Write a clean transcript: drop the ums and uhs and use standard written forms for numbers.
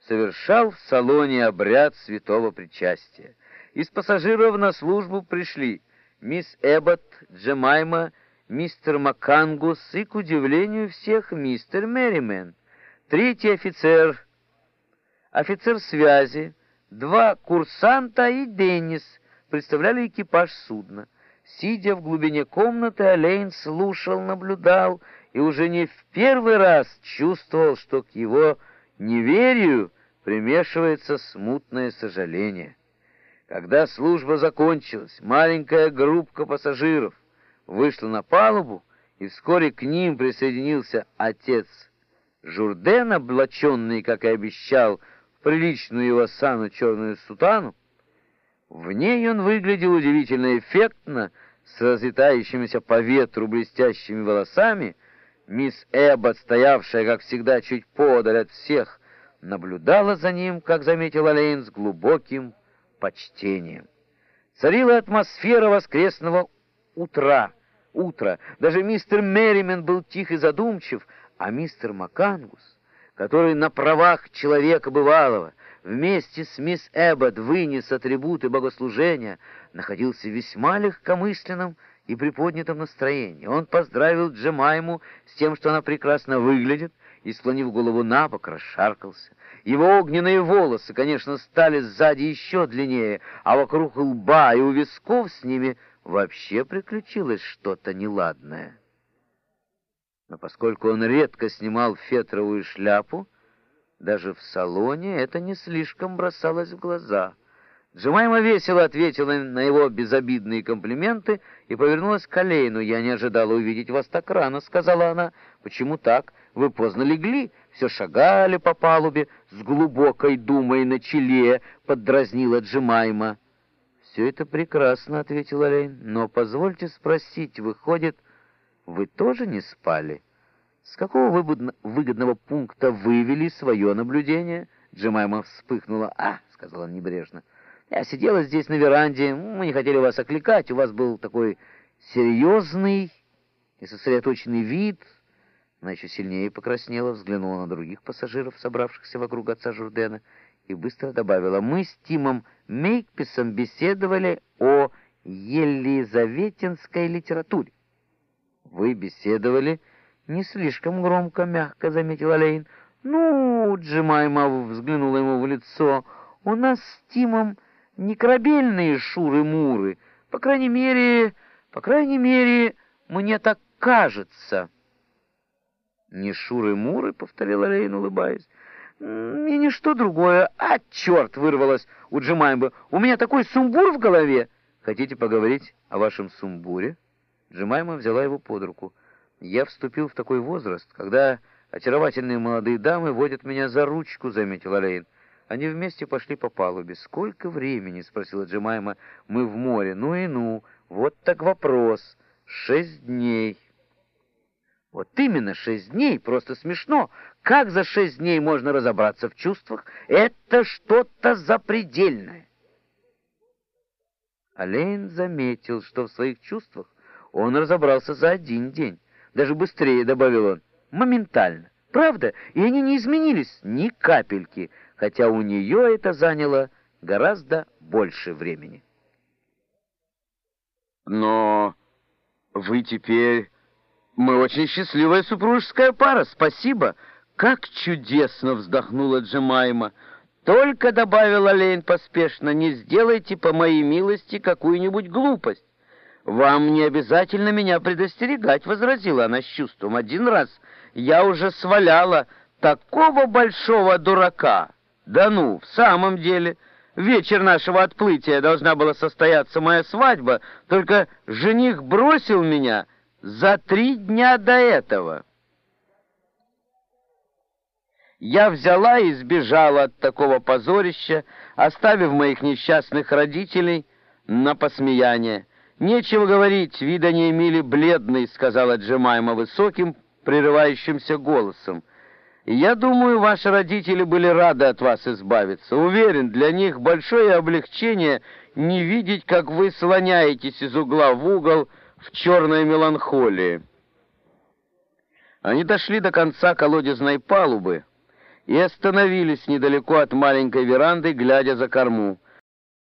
совершал в салоне обряд святого причастия. Из пассажиров на службу пришли мисс Эббот, Джемайма, мистер Макангус и, к удивлению всех, мистер Мерримен. Третий офицер связи, два курсанта и Деннис представляли экипаж судна. Сидя в глубине комнаты, Олейн слушал, наблюдал и уже не в первый раз чувствовал, что к его неверию примешивается смутное сожаление. Когда служба закончилась, маленькая группка пассажиров вышла на палубу, и вскоре к ним присоединился отец Журден, облаченный, как и обещал, в приличную его сану черную сутану. В ней он выглядел удивительно эффектно, с разлетающимися по ветру блестящими волосами. Мисс Эббот, стоявшая, как всегда, чуть подаль от всех, наблюдала за ним, как заметил Олейн, с глубоким почтением. Царила атмосфера воскресного утра. Даже мистер Мерримен был тих и задумчив, а мистер Макангус, который на правах человека бывалого вместе с мисс Эббот вынес атрибуты богослужения, находился в весьма легкомысленном и приподнятом настроении. Он поздравил Джемайму с тем, что она прекрасно выглядит, и, склонив голову набок, расшаркался. Его огненные волосы, конечно, стали сзади еще длиннее, а вокруг лба и у висков с ними вообще приключилось что-то неладное. Но поскольку он редко снимал фетровую шляпу, даже в салоне это не слишком бросалось в глаза. Джемайма весело ответила на его безобидные комплименты и повернулась к Олейну. «Я не ожидала увидеть вас так рано», — сказала она. «Почему так? Вы поздно легли, все шагали по палубе с глубокой думой на челе», — поддразнила Джемайма. «Все это прекрасно», — ответил Олейн. «Но позвольте спросить, выходит, вы тоже не спали? С какого выгодного пункта вывели свое наблюдение?» Джемайма вспыхнула. — сказала небрежно. «Я сидела здесь на веранде, мы не хотели вас окликать, у вас был такой серьезный и сосредоточенный вид». Она еще сильнее покраснела, взглянула на других пассажиров, собравшихся вокруг отца Журдена, и быстро добавила: «Мы с Тимом Мейкписом беседовали о елизаветинской литературе». «Вы беседовали не слишком громко», — мягко заметил Олейн. «Ну, — Джемайма взглянула ему в лицо, — у нас с Тимом не корабельные шуры-муры. По крайней мере, мне так кажется». «Не шуры-муры», — повторил Олейн, улыбаясь. «И ничто другое. Черт!» — вырвалось у Джемаймы. «У меня такой сумбур в голове!» «Хотите поговорить о вашем сумбуре?» Джемайма взяла его под руку. «Я вступил в такой возраст, когда очаровательные молодые дамы водят меня за ручку», — заметил Олейн. Они вместе пошли по палубе. «Сколько времени?» — спросила Джемайма. «Мы в море». «Ну и ну! Вот так вопрос. 6 дней». «Вот именно, 6 дней, просто смешно. Как за 6 дней можно разобраться в чувствах? Это что-то запредельное». Олейн заметил, что в своих чувствах он разобрался за 1 день. Даже быстрее, добавил он, моментально. Правда, и они не изменились ни капельки, хотя у нее это заняло гораздо больше времени. «Но вы теперь... Мы очень счастливая супружеская пара, спасибо!» «Как чудесно!» — вздохнула Джемайма. «Только, — добавил Олейн поспешно, — не сделайте по моей милости какую-нибудь глупость». «Вам не обязательно меня предостерегать», — возразила она с чувством. «Один раз я уже сваляла такого большого дурака. Да ну, в самом деле, в вечер нашего отплытия должна была состояться моя свадьба, только жених бросил меня за 3 дня до этого. Я взяла и сбежала от такого позорища, оставив моих несчастных родителей на посмеяние. «Нечего говорить, вида не имели бледный», — сказала Джемайма высоким, прерывающимся голосом. «Я думаю, ваши родители были рады от вас избавиться. Уверен, для них большое облегчение не видеть, как вы слоняетесь из угла в угол в черной меланхолии». Они дошли до конца колодезной палубы и остановились недалеко от маленькой веранды, глядя за корму.